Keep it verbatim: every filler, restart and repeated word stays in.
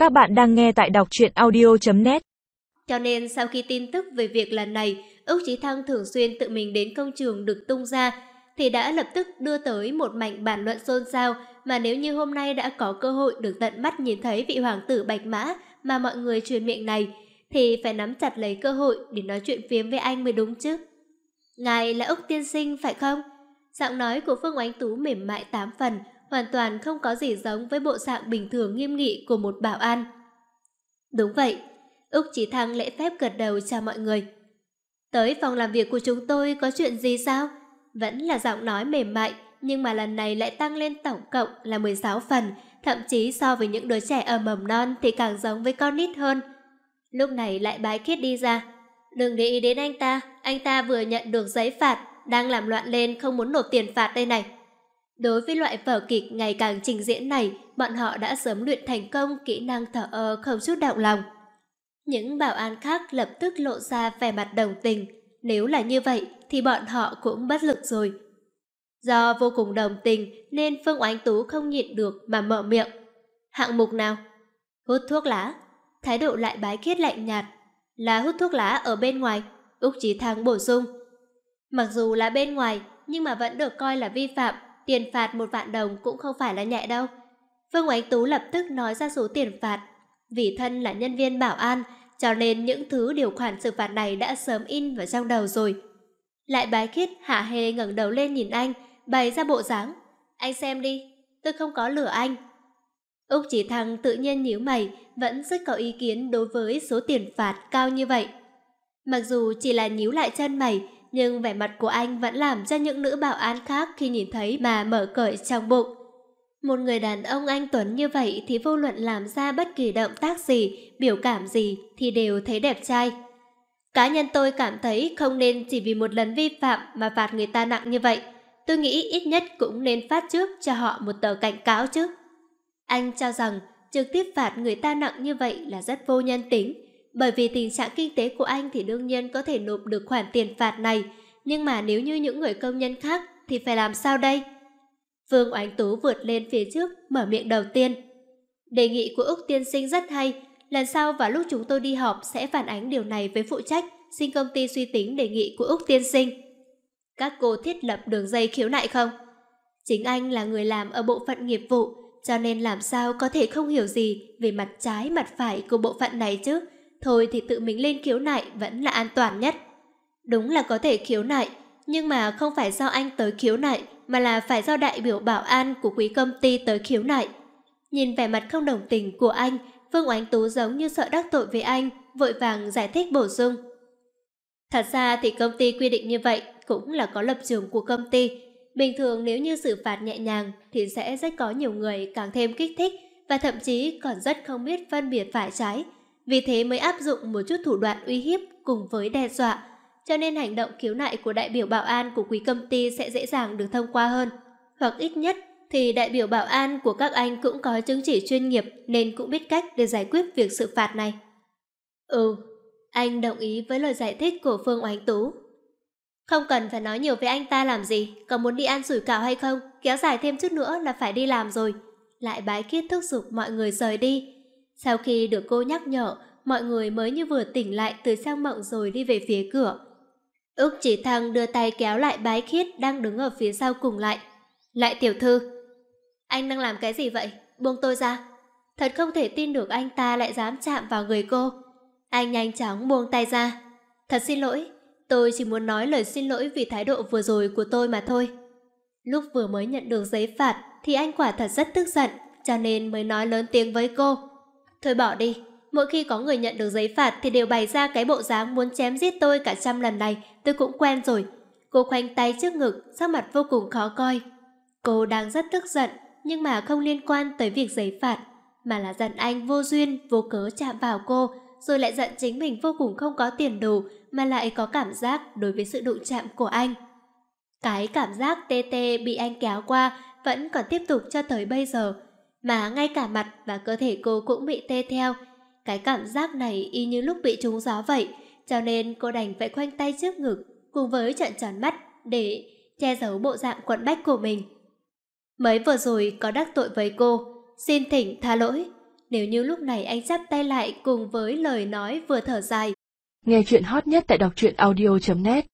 Các bạn đang nghe tại đọc truyện audio chấm net. Cho nên sau khi tin tức về việc lần này Úc Chí Thăng thường xuyên tự mình đến công trường được tung ra, thì đã lập tức đưa tới một mảnh bàn luận xôn xao, mà nếu như hôm nay đã có cơ hội được tận mắt nhìn thấy vị hoàng tử Bạch Mã mà mọi người truyền miệng này, thì phải nắm chặt lấy cơ hội để nói chuyện phiếm với anh mới đúng chứ. Ngài là Úc tiên sinh phải không? Giọng nói của Phương Oánh Tú mềm mại tám phần, hoàn toàn không có gì giống với bộ dạng bình thường nghiêm nghị của một bảo an. Đúng vậy, Úc Chí Thăng lễ phép gật đầu chào mọi người. Tới phòng làm việc của chúng tôi có chuyện gì sao? Vẫn là giọng nói mềm mại, nhưng mà lần này lại tăng lên tổng cộng là mười sáu phần, thậm chí so với những đứa trẻ ở mầm non thì càng giống với con nít hơn. Lúc này lại Bái Khiết đi ra. Đừng để ý đến anh ta, anh ta vừa nhận được giấy phạt, đang làm loạn lên không muốn nộp tiền phạt đây này. Đối với loại vở kịch ngày càng trình diễn này, bọn họ đã sớm luyện thành công kỹ năng thờ ơ không chút động lòng. Những bảo an khác lập tức lộ ra vẻ mặt đồng tình. Nếu là như vậy thì bọn họ cũng bất lực rồi. Do vô cùng đồng tình nên Phương Oánh Tú không nhịn được mà mở miệng. Hạng mục nào? Hút thuốc lá. Thái độ lại Bái Khiết lạnh nhạt. Là hút thuốc lá ở bên ngoài, Úc Chí Thăng bổ sung. Mặc dù là bên ngoài nhưng mà vẫn được coi là vi phạm, tiền phạt một vạn đồng cũng không phải là nhẹ đâu. Phương Oánh Tú lập tức nói ra số tiền phạt. Vì thân là nhân viên bảo an, cho nên những thứ điều khoản xử phạt này đã sớm in vào trong đầu rồi. Lại Bái Khiết hả hê ngẩng đầu lên nhìn anh, bày ra bộ dáng. Anh xem đi, tôi không có lừa anh. Úc Chí Thăng tự nhiên nhíu mày, vẫn rất có ý kiến đối với số tiền phạt cao như vậy. Mặc dù chỉ là nhíu lại chân mày, nhưng vẻ mặt của anh vẫn làm cho những nữ bảo an khác khi nhìn thấy mà mở cởi trong bụng. Một người đàn ông anh tuấn như vậy thì vô luận làm ra bất kỳ động tác gì, biểu cảm gì thì đều thấy đẹp trai. Cá nhân tôi cảm thấy không nên chỉ vì một lần vi phạm mà phạt người ta nặng như vậy. Tôi nghĩ ít nhất cũng nên phát trước cho họ một tờ cảnh cáo chứ. Anh cho rằng trực tiếp phạt người ta nặng như vậy là rất vô nhân tính. Bởi vì tình trạng kinh tế của anh thì đương nhiên có thể nộp được khoản tiền phạt này. Nhưng mà nếu như những người công nhân khác thì phải làm sao đây? Phương Oánh Tú vượt lên phía trước, mở miệng đầu tiên. Đề nghị của Úc tiên sinh rất hay. Lần sau vào lúc chúng tôi đi họp sẽ phản ánh điều này với phụ trách, xin công ty suy tính đề nghị của Úc tiên sinh. Các cô thiết lập đường dây khiếu nại không? Chính anh là người làm ở bộ phận nghiệp vụ, cho nên làm sao có thể không hiểu gì về mặt trái mặt phải của bộ phận này chứ. Thôi thì tự mình lên khiếu nại vẫn là an toàn nhất. Đúng là có thể khiếu nại, nhưng mà không phải do anh tới khiếu nại, mà là phải do đại biểu bảo an của quý công ty tới khiếu nại. Nhìn vẻ mặt không đồng tình của anh, Phương Oánh Tú giống như sợ đắc tội với anh, vội vàng giải thích bổ sung. Thật ra thì công ty quy định như vậy cũng là có lập trường của công ty. Bình thường nếu như xử phạt nhẹ nhàng thì sẽ rất có nhiều người càng thêm kích thích và thậm chí còn rất không biết phân biệt phải trái. Vì thế mới áp dụng một chút thủ đoạn uy hiếp cùng với đe dọa. Cho nên hành động khiếu nại của đại biểu bảo an của quý công ty sẽ dễ dàng được thông qua hơn. Hoặc ít nhất thì đại biểu bảo an của các anh cũng có chứng chỉ chuyên nghiệp nên cũng biết cách để giải quyết việc xử phạt này. Ừ, anh đồng ý với lời giải thích của Phương Oánh Tú. Không cần phải nói nhiều với anh ta làm gì, có muốn đi ăn sủi cảo hay không, kéo dài thêm chút nữa là phải đi làm rồi. Lại Bái Khiết thúc giục mọi người rời đi. Sau khi được cô nhắc nhở, mọi người mới như vừa tỉnh lại từ sang mộng rồi đi về phía cửa. Úc Chí Thăng đưa tay kéo lại Bái Khiết đang đứng ở phía sau cùng lại. Lại tiểu thư, anh đang làm cái gì vậy? Buông tôi ra. Thật không thể tin được anh ta lại dám chạm vào người cô. Anh nhanh chóng buông tay ra. Thật xin lỗi, tôi chỉ muốn nói lời xin lỗi vì thái độ vừa rồi của tôi mà thôi. Lúc vừa mới nhận được giấy phạt thì anh quả thật rất tức giận, cho nên mới nói lớn tiếng với cô. Thôi bỏ đi, mỗi khi có người nhận được giấy phạt thì đều bày ra cái bộ dáng muốn chém giết tôi cả trăm lần này, tôi cũng quen rồi. Cô khoanh tay trước ngực, sắc mặt vô cùng khó coi. Cô đang rất tức giận, nhưng mà không liên quan tới việc giấy phạt, mà là giận anh vô duyên, vô cớ chạm vào cô, rồi lại giận chính mình vô cùng không có tiền đồ, mà lại có cảm giác đối với sự đụng chạm của anh. Cái cảm giác tê tê bị anh kéo qua vẫn còn tiếp tục cho tới bây giờ, mà ngay cả mặt và cơ thể cô cũng bị tê theo. Cái cảm giác này y như lúc bị trúng gió vậy, cho nên cô đành phải khoanh tay trước ngực, cùng với trợn tròn mắt để che giấu bộ dạng quẫn bách của mình. Mới vừa rồi có đắc tội với cô, xin thỉnh tha lỗi. Nếu như lúc này anh chắp tay lại cùng với lời nói vừa thở dài. Nghe chuyện hot nhất tại đọc truyện audio chấm net.